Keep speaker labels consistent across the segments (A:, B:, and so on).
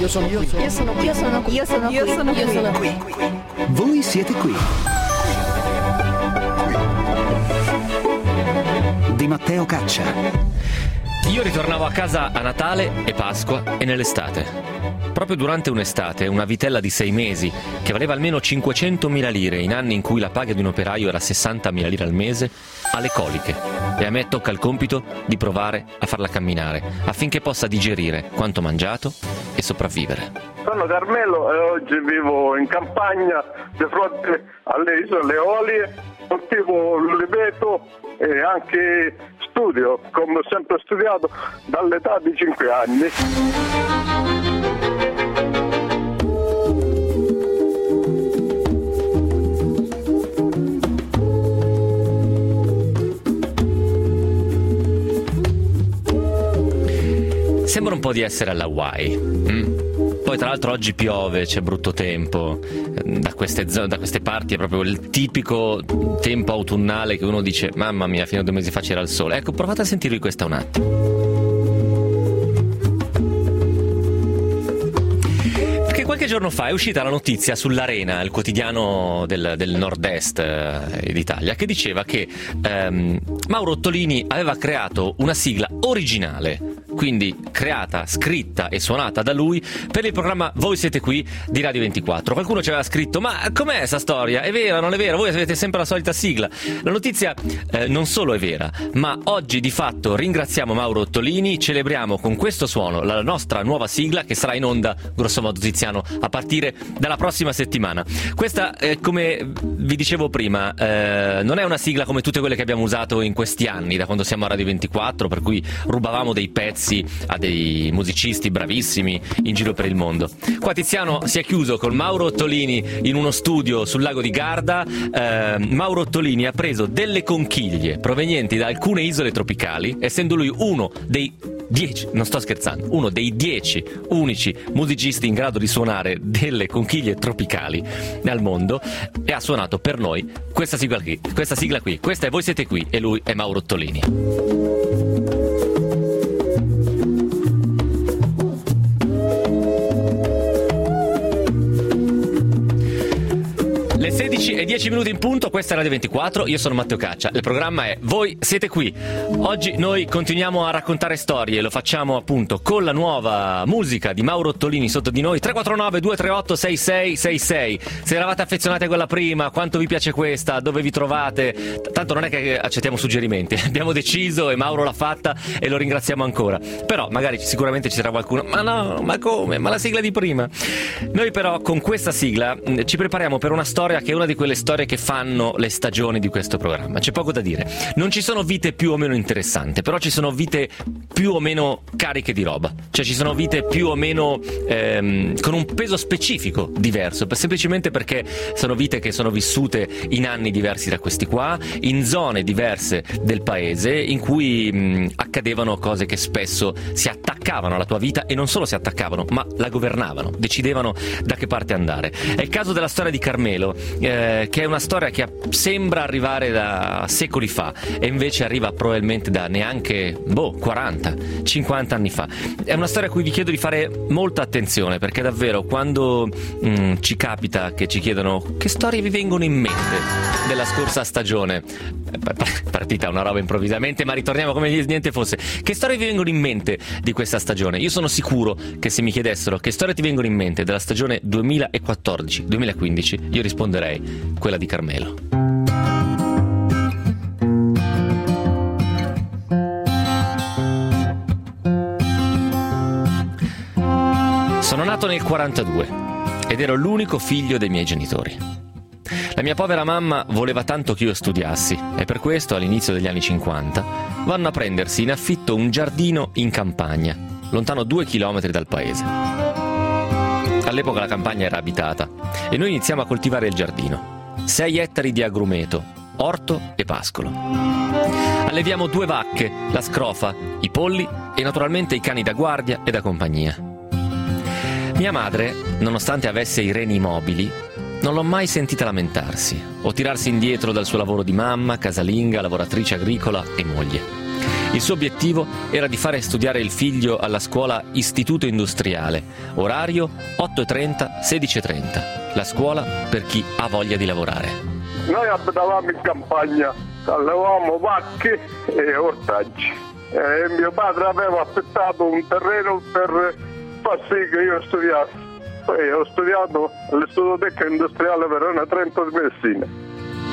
A: Io sono qui.
B: Io sono qui. Io sono qui. Io sono qui. Io sono qui. Io sono qui.
C: Voi siete qui. Di Matteo Caccia.
D: Io ritornavo a casa a Natale e Pasqua e nell'estate. Proprio durante un'estate, una vitella di 6 mesi, che valeva almeno 500.000 lire in anni in cui la paga di un operaio era 60.000 lire al mese, ha le coliche. E a me tocca il compito di provare a farla camminare, affinché possa digerire quanto mangiato e sopravvivere.
E: Sono Carmelo e oggi vivo in campagna di fronte alle isole Eolie, coltivo l'oliveto e anche studio, come ho sempre studiato, dall'età di 5 anni.
D: Sembra un po' di essere alla Hawaii. Poi tra l'altro oggi piove, c'è brutto tempo, da queste parti è proprio il tipico tempo autunnale che uno dice mamma mia, fino a 2 mesi fa c'era il sole. Ecco, provate a sentirvi questa un attimo. Perché qualche giorno fa è uscita la notizia sull'Arena, il quotidiano del nord-est d'Italia, che diceva che Mauro Ottolini aveva creato una sigla originale, quindi creata, scritta e suonata da lui per il programma Voi siete qui di Radio 24. Qualcuno ci aveva scritto ma com'è sta storia? È vera, non è vera? Voi avete sempre la solita sigla. La notizia non solo è vera, ma oggi di fatto ringraziamo Mauro Ottolini, celebriamo con questo suono la nostra nuova sigla che sarà in onda grossomodo Tiziano a partire dalla prossima settimana. Questa come vi dicevo prima non è una sigla come tutte quelle che abbiamo usato in questi anni da quando siamo a Radio 24, per cui rubavamo dei pezzi a dei musicisti bravissimi in giro per il mondo. Qua Tiziano si è chiuso con Mauro Ottolini in uno studio sul lago di Garda. Mauro Ottolini ha preso delle conchiglie provenienti da alcune isole tropicali, essendo lui uno dei 10, non sto scherzando, uno dei 10 unici musicisti in grado di suonare delle conchiglie tropicali al mondo, e ha suonato per noi questa sigla qui. Questa è Voi siete qui e lui è Mauro Ottolini. Le 16:10 in punto, questa è Radio 24, io sono Matteo Caccia, il programma è Voi siete qui. Oggi noi continuiamo a raccontare storie, lo facciamo appunto con la nuova musica di Mauro Ottolini sotto di noi. 349-238-6666. Se eravate affezionati a quella prima, quanto vi piace questa, dove vi trovate? Tanto non è che accettiamo suggerimenti, abbiamo deciso e Mauro l'ha fatta e lo ringraziamo ancora. Però magari sicuramente ci sarà qualcuno, ma no, ma come? Ma la sigla di prima. Noi però con questa sigla ci prepariamo per una storia che è una di quelle storie che fanno le stagioni di questo programma. C'è poco da dire. Non ci sono vite più o meno interessanti, però ci sono vite più o meno cariche di roba. Cioè ci sono vite più o meno con un peso specifico diverso, semplicemente perché sono vite che sono vissute in anni diversi da questi qua, in zone diverse del paese, in cui accadevano cose che spesso si attaccavano alla tua vita, e non solo si attaccavano, ma la governavano, decidevano da che parte andare. È il caso della storia di Carmelo, che è una storia che sembra arrivare da secoli fa e invece arriva probabilmente da neanche 40-50 anni fa. È una storia a cui vi chiedo di fare molta attenzione, perché davvero quando ci capita che ci chiedono che storie vi vengono in mente della scorsa stagione, partita una roba improvvisamente, ma ritorniamo come se niente fosse, che storie vi vengono in mente di questa stagione? Io sono sicuro che se mi chiedessero che storie ti vengono in mente della stagione 2014-2015, io risponderei quella di Carmelo. Sono nato nel 42 ed ero l'unico figlio dei miei genitori. La mia povera mamma voleva tanto che io studiassi e per questo all'inizio degli anni 50 vanno a prendersi in affitto un giardino in campagna, lontano 2 chilometri dal paese. All'epoca la campagna era abitata e noi iniziamo a coltivare il giardino. 6 ettari di agrumeto, orto e pascolo. Alleviamo 2 vacche, la scrofa, i polli e naturalmente i cani da guardia e da compagnia. Mia madre, nonostante avesse i reni mobili, non l'ho mai sentita lamentarsi o tirarsi indietro dal suo lavoro di mamma, casalinga, lavoratrice agricola e moglie. Il suo obiettivo era di fare studiare il figlio alla scuola Istituto Industriale, orario 8:30, 16:30, la scuola per chi ha voglia di lavorare.
E: Noi abitavamo in campagna, allevavamo vacche e ortaggi. Mio padre aveva affittato un terreno per far sì che io studiassi. Poi ho studiato all'Istituto Tecnico Industriale Verona Trento di Messina.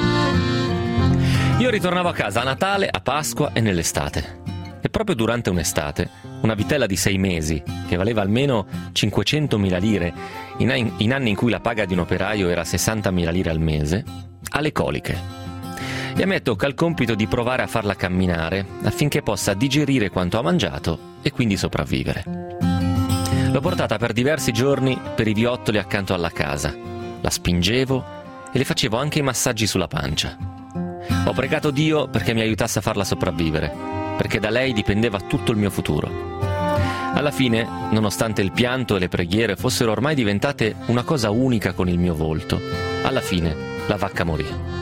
D: Io ritornavo a casa a Natale, a Pasqua e nell'estate. E proprio durante un'estate, una vitella di 6 mesi, che valeva almeno 500.000 lire, in anni in cui la paga di un operaio era 60.000 lire al mese, ha le coliche. E a me tocca il compito di provare a farla camminare affinché possa digerire quanto ha mangiato e quindi sopravvivere. L'ho portata per diversi giorni per i viottoli accanto alla casa. La spingevo e le facevo anche i massaggi sulla pancia. Ho pregato Dio perché mi aiutasse a farla sopravvivere, perché da lei dipendeva tutto il mio futuro. Alla fine, nonostante il pianto e le preghiere fossero ormai diventate una cosa unica con il mio volto, alla fine la vacca morì.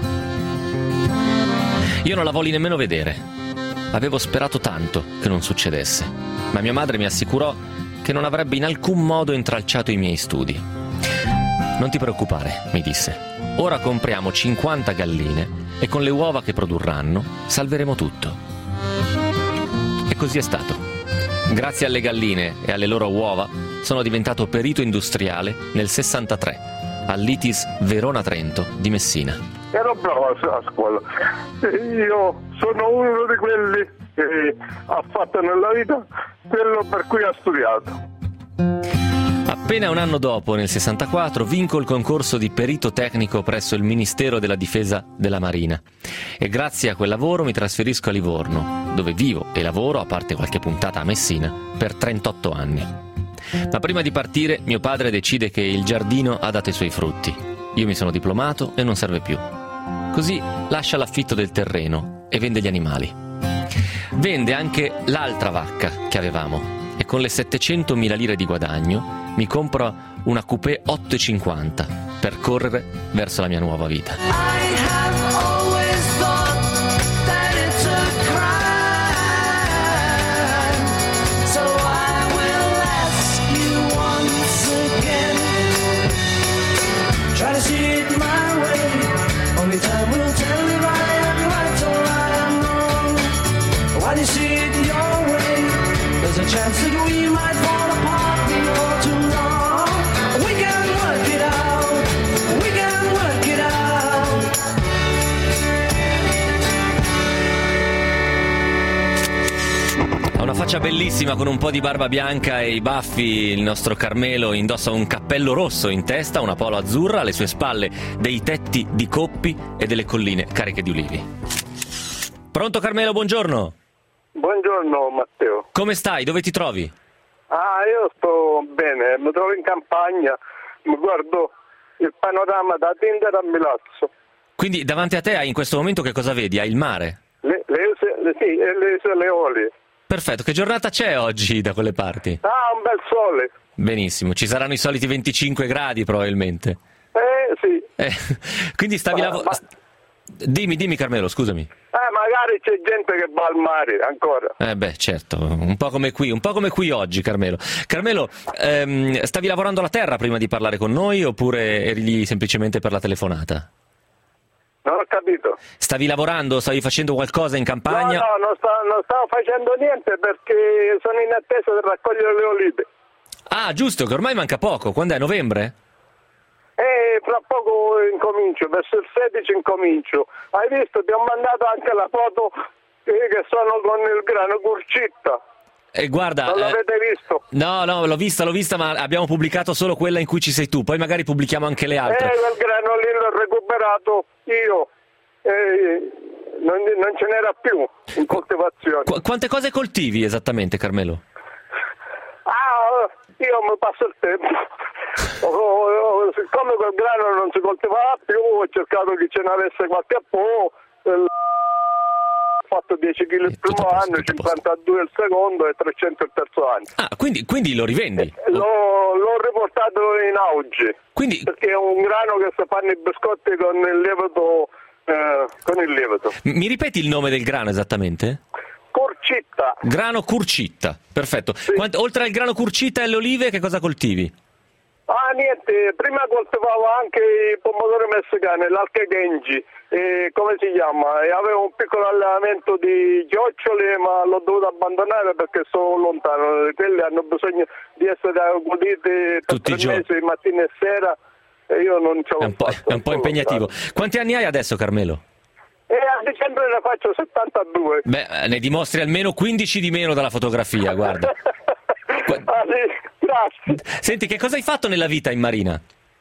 D: Io non la volli nemmeno vedere. Avevo sperato tanto che non succedesse, ma mia madre mi assicurò che non avrebbe in alcun modo intralciato i miei studi. Non ti preoccupare, mi disse. Ora compriamo 50 galline e con le uova che produrranno salveremo tutto. E così è stato. Grazie alle galline e alle loro uova sono diventato perito industriale nel 63 all'ITIS Verona Trento di Messina.
E: Ero bravo a scuola. Io sono uno di quelli che ha fatto nella vita quello per cui ha studiato.
D: Appena un anno dopo, nel 64, vinco il concorso di perito tecnico presso il Ministero della Difesa della Marina e grazie a quel lavoro mi trasferisco a Livorno, dove vivo e lavoro, a parte qualche puntata a Messina, per 38 anni. Ma prima di partire mio padre decide che il giardino ha dato i suoi frutti. Io mi sono diplomato e non serve più. Così lascia l'affitto del terreno e vende gli animali. Vende anche l'altra vacca che avevamo e con le 700.000 lire di guadagno mi compro una coupé 850 per correre verso la mia nuova vita. Ha una faccia bellissima con un po' di barba bianca e i baffi. Il nostro Carmelo indossa un cappello rosso in testa, una polo azzurra, alle sue spalle dei tetti di coppi e delle colline cariche di ulivi. Pronto Carmelo, buongiorno.
E: Buongiorno Matteo.
D: Come stai? Dove ti trovi?
E: Io sto bene, mi trovo in campagna, mi guardo il panorama da Tindaro a Milazzo.
D: Quindi davanti a te hai in questo momento che cosa vedi? Hai il mare?
E: Le isole Eolie.
D: Perfetto, che giornata c'è oggi da quelle parti?
E: Un bel sole.
D: Benissimo, ci saranno i soliti 25 gradi probabilmente.
E: Sì.
D: Quindi stavi lavorando... Dimmi Carmelo, scusami.
E: Magari c'è gente che va al mare ancora.
D: Certo, un po' come qui oggi, Carmelo. Carmelo, stavi lavorando la terra prima di parlare con noi oppure eri lì semplicemente per la telefonata?
E: Non ho capito.
D: Stavi lavorando, stavi facendo qualcosa in campagna?
E: No, non stavo facendo niente perché sono in attesa di raccogliere le olive.
D: Giusto, che ormai manca poco. Quando è? Novembre?
E: Fra poco incomincio, verso il 16 incomincio. Hai visto? Ti ho mandato anche la foto che sono con il grano Curcitta.
D: Guarda,
E: non l'avete visto?
D: No, l'ho vista, ma abbiamo pubblicato solo quella in cui ci sei tu. Poi magari pubblichiamo anche le altre.
E: Quel grano lì l'ho recuperato io. Non ce n'era più in coltivazione.
D: Quante cose coltivi esattamente, Carmelo?
E: Io mi passo il tempo. Siccome quel grano non si coltivava più, ho cercato che ce n'avesse qualche po'. Ho fatto 10 kg il primo anno, 52 il secondo e 300 il terzo anno.
D: Quindi lo rivendi?
E: L'ho riportato in auge. Perché è un grano che si fanno i biscotti con il lievito. Mi
D: ripeti il nome del grano esattamente?
E: curcitta.
D: Grano curcitta, perfetto.
E: Sì.
D: Oltre al grano curcitta e le olive, che cosa coltivi?
E: Niente, prima coltivavo anche i pomodori messicani, l'alche genji, come si chiama? E avevo un piccolo allevamento di ghioccioli, ma l'ho dovuto abbandonare perché sono lontano. Quelli hanno bisogno di essere accuditi per
D: Tutti i
E: 3
D: giorni.
E: mesi, mattina e sera, e io non ce l'ho fatto.
D: È un po' impegnativo. Quanti anni hai adesso, Carmelo?
E: E a dicembre ne faccio 72.
D: Beh, ne dimostri almeno 15 di meno dalla fotografia, guarda.
E: Sì, grazie.
D: Senti, che cosa hai fatto nella vita in marina?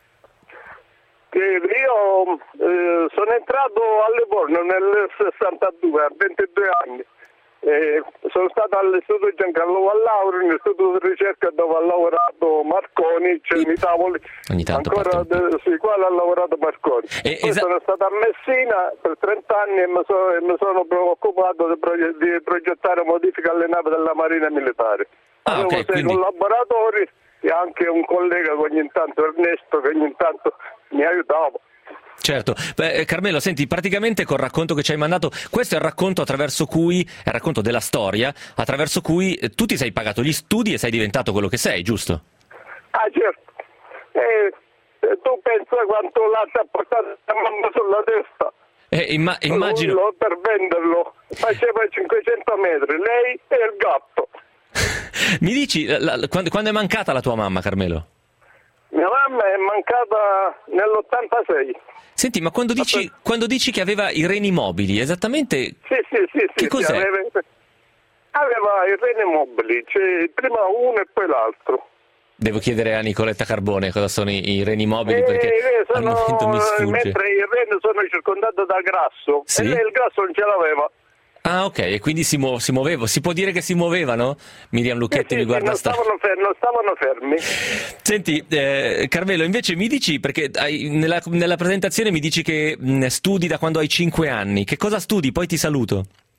E: Io sono entrato a Livorno nel 62, a 22 anni. Sono stato all'Istituto Giancarlo Vallauro, un istituto di ricerca dove ha lavorato Marconi, c'è i tavoli.
D: Ogni tanto
E: ancora sui quali ha lavorato Marconi. Poi sono stato a Messina per 30 anni e mi sono preoccupato di progettare modifiche alle navi della Marina Militare. Avevo 6 collaboratori e anche un collega che ogni tanto, Ernesto, che ogni tanto mi aiutava.
D: Certo. Beh, Carmelo, senti, praticamente col racconto che ci hai mandato, questo è il racconto attraverso cui, è il racconto della storia, attraverso cui tu ti sei pagato gli studi e sei diventato quello che sei, giusto?
E: Certo. Tu pensa quanto latte ha portato la mamma sulla testa?
D: Immagino.
E: Per venderlo faceva 500 metri, lei e il gatto.
D: Mi dici, quando è mancata la tua mamma, Carmelo?
E: Mia mamma è mancata nell'86.
D: Senti, ma quando dici che aveva i reni mobili, esattamente
E: Sì,
D: che cos'è?
E: Aveva i reni mobili, cioè prima uno e poi l'altro.
D: Devo chiedere a Nicoletta Carbone cosa sono i reni mobili, perché al momento mi sfugge.
E: Mentre i reni sono circondati da grasso,
D: sì?
E: E lei il grasso non ce l'aveva.
D: Ah, ok, e quindi si muoveva, si può dire che si muovevano? Miriam Lucchetti mi guarda
E: non stavano fermi.
D: Senti, Carmelo, invece mi dici, perché nella presentazione mi dici che studi da quando hai 5 anni, che cosa studi? Poi ti saluto.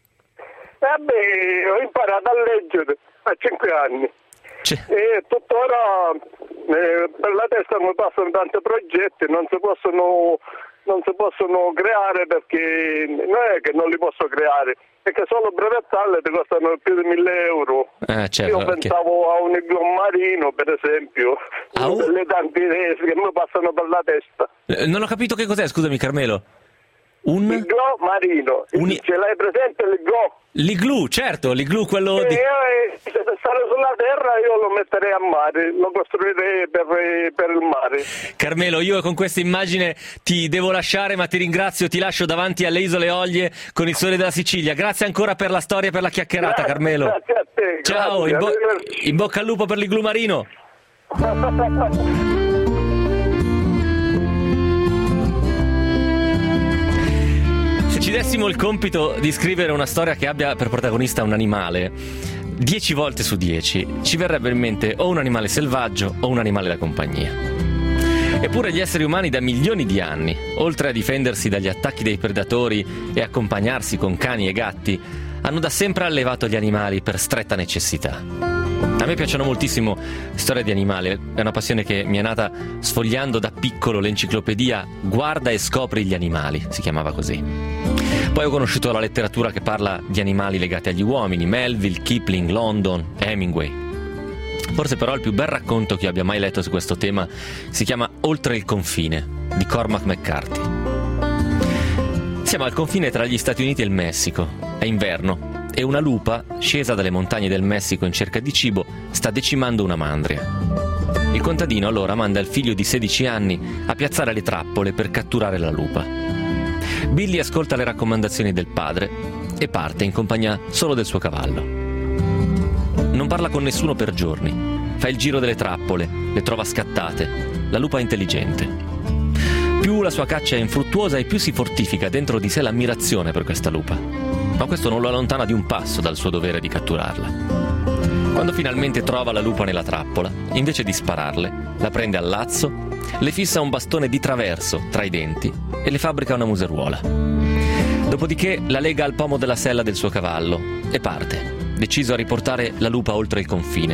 E: Ho imparato a leggere a 5 anni. E tuttora per la testa mi passano tanti progetti, non si possono creare perché non è che non li posso creare, perché solo brevettarle ti costano più di 1.000 euro.
D: Certo,
E: io pensavo a un iglo marino, per esempio, le tante idee che mi passano per la testa.
D: Non ho capito che cos'è, scusami Carmelo.
E: L'iglò marino, ce l'hai presente l'iglò?
D: L'iglù, certo, l'iglù quello di...
E: Se stare sulla terra io lo metterei a mare, lo costruirei per il mare.
D: Carmelo, io con questa immagine ti devo lasciare, ma ti ringrazio, ti lascio davanti alle Isole Olie con il sole della Sicilia. Grazie ancora per la storia e per la chiacchierata, Carmelo.
E: Grazie a te.
D: Ciao,
E: grazie.
D: in bocca al lupo per l'iglù marino. Se ci dessimo il compito di scrivere una storia che abbia per protagonista un animale, 10 volte su 10 ci verrebbe in mente o un animale selvaggio o un animale da compagnia. Eppure gli esseri umani da milioni di anni, oltre a difendersi dagli attacchi dei predatori e accompagnarsi con cani e gatti, hanno da sempre allevato gli animali per stretta necessità. A me piacciono moltissimo storie di animali, è una passione che mi è nata sfogliando da piccolo l'enciclopedia Guarda e scopri gli animali, si chiamava così. Poi ho conosciuto la letteratura che parla di animali legati agli uomini, Melville, Kipling, London, Hemingway. Forse però il più bel racconto che io abbia mai letto su questo tema si chiama Oltre il confine, di Cormac McCarthy. Siamo al confine tra gli Stati Uniti e il Messico, è inverno e una lupa, scesa dalle montagne del Messico in cerca di cibo, sta decimando una mandria. Il contadino allora manda il figlio di 16 anni a piazzare le trappole per catturare la lupa. Billy ascolta le raccomandazioni del padre e parte in compagnia solo del suo cavallo. Non parla con nessuno per giorni, fa il giro delle trappole, le trova scattate, la lupa è intelligente. Più la sua caccia è infruttuosa e più si fortifica dentro di sé l'ammirazione per questa lupa. Ma questo non lo allontana di un passo dal suo dovere di catturarla. Quando finalmente trova la lupa nella trappola, invece di spararle, la prende al lazzo, le fissa un bastone di traverso tra i denti e le fabbrica una museruola. Dopodiché la lega al pomo della sella del suo cavallo e parte, deciso a riportare la lupa oltre il confine.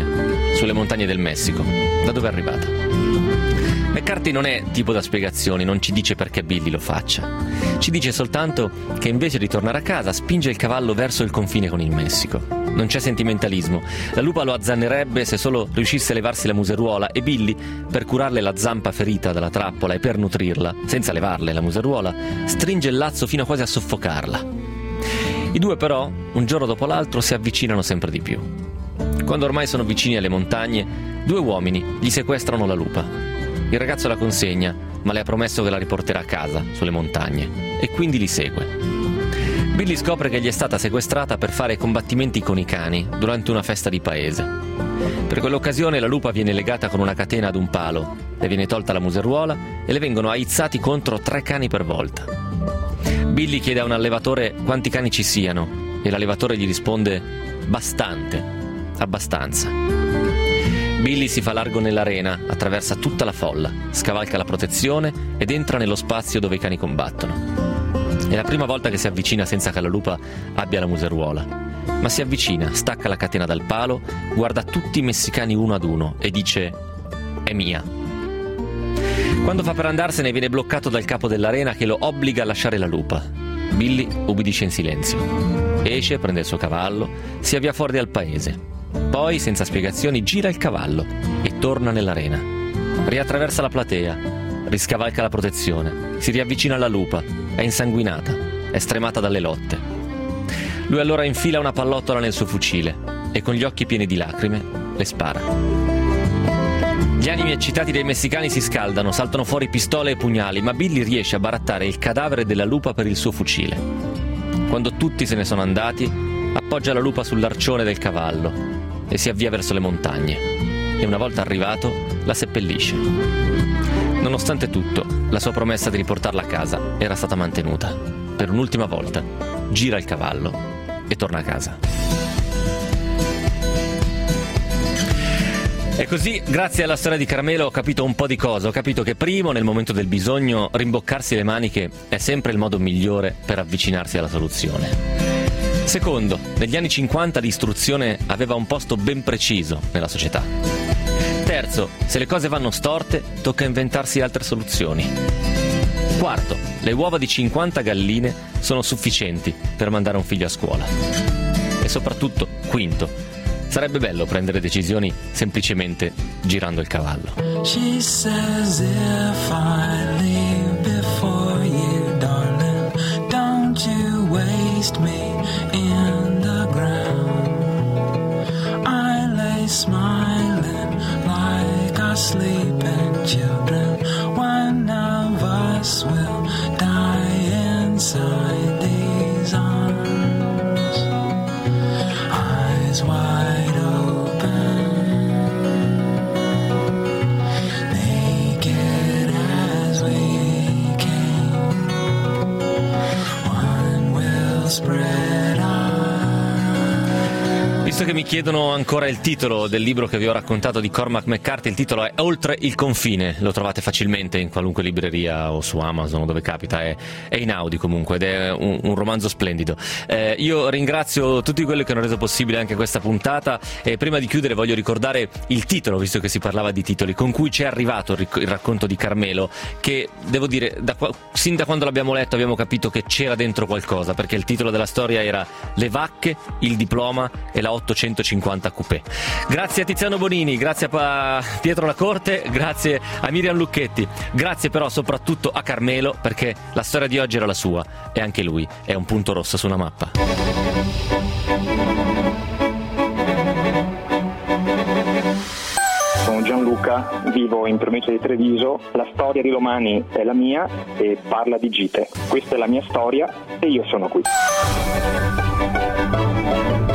D: sulle montagne del Messico. Da dove è arrivata? McCarthy non è tipo da spiegazioni, non ci dice perché Billy lo faccia. Ci dice soltanto che invece di tornare a casa spinge il cavallo verso il confine con il Messico. Non c'è sentimentalismo. La lupa lo azzannerebbe se solo riuscisse a levarsi la museruola e Billy, per curarle la zampa ferita dalla trappola e per nutrirla, senza levarle la museruola, stringe il lazzo fino a quasi a soffocarla. I due però, un giorno dopo l'altro, si avvicinano sempre di più. Quando ormai sono vicini alle montagne, due uomini gli sequestrano la lupa. Il ragazzo la consegna, ma le ha promesso che la riporterà a casa, sulle montagne, e quindi li segue. Billy scopre che gli è stata sequestrata per fare combattimenti con i cani durante una festa di paese. Per quell'occasione la lupa viene legata con una catena ad un palo, le viene tolta la museruola e le vengono aizzati contro 3 cani per volta. Billy chiede a un allevatore quanti cani ci siano e l'allevatore gli risponde: bastante, abbastanza. Billy si fa largo nell'arena, attraversa tutta la folla, scavalca la protezione ed entra nello spazio dove i cani combattono. È la prima volta che si avvicina senza che la lupa abbia la museruola, ma si avvicina, stacca la catena dal palo, guarda tutti i messicani uno ad uno e dice: è mia. Quando fa per andarsene viene bloccato dal capo dell'arena che lo obbliga a lasciare la lupa. Billy ubbidisce in silenzio. Esce, prende il suo cavallo, si avvia fuori dal paese. Poi, senza spiegazioni, gira il cavallo e torna nell'arena. Riattraversa la platea, riscavalca la protezione, si riavvicina alla lupa, è insanguinata, è stremata dalle lotte. Lui allora infila una pallottola nel suo fucile e con gli occhi pieni di lacrime le spara. Gli animi eccitati dei messicani si scaldano, saltano fuori pistole e pugnali, ma Billy riesce a barattare il cadavere della lupa per il suo fucile. Quando tutti se ne sono andati, appoggia la lupa sull'arcione del cavallo e si avvia verso le montagne e una volta arrivato la seppellisce. Nonostante tutto, la sua promessa di riportarla a casa era stata mantenuta. Per un'ultima volta gira il cavallo e torna a casa. E così, grazie alla storia di Carmelo, ho capito un po' di cose. Ho capito che primo, nel momento del bisogno, rimboccarsi le maniche è sempre il modo migliore per avvicinarsi alla soluzione. Secondo, negli anni 50 l'istruzione aveva un posto ben preciso nella società. Terzo, se le cose vanno storte, tocca inventarsi altre soluzioni. Quarto, le uova di 50 galline sono sufficienti per mandare un figlio a scuola. E soprattutto, quinto, sarebbe bello prendere decisioni semplicemente girando il cavallo.
A: She says if I leave before you, darling, don't you waste me in the ground. I lay smiling like our sleeping children. One of us will die inside these arms. Eyes wide open, naked as we came. One will spread our.
D: Visto che mi chiedono ancora il titolo del libro che vi ho raccontato di Cormac McCarthy, il titolo è Oltre il confine, lo trovate facilmente in qualunque libreria o su Amazon o dove capita, è in Audi comunque ed è un romanzo splendido. Io ringrazio tutti quelli che hanno reso possibile anche questa puntata e prima di chiudere voglio ricordare il titolo, visto che si parlava di titoli, con cui ci è arrivato il racconto di Carmelo, che devo dire, sin da quando l'abbiamo letto abbiamo capito che c'era dentro qualcosa, perché il titolo della storia era Le vacche, il diploma e la 850 coupé. Grazie a Tiziano Bonini, grazie a Pietro Lacorte, grazie a Miriam Lucchetti, grazie però soprattutto a Carmelo, perché la storia di oggi era la sua e anche lui è un punto rosso su una mappa.
F: Sono Gianluca, vivo in provincia di Treviso, la storia di domani è la mia e parla di gite. Questa è la mia storia e io sono qui.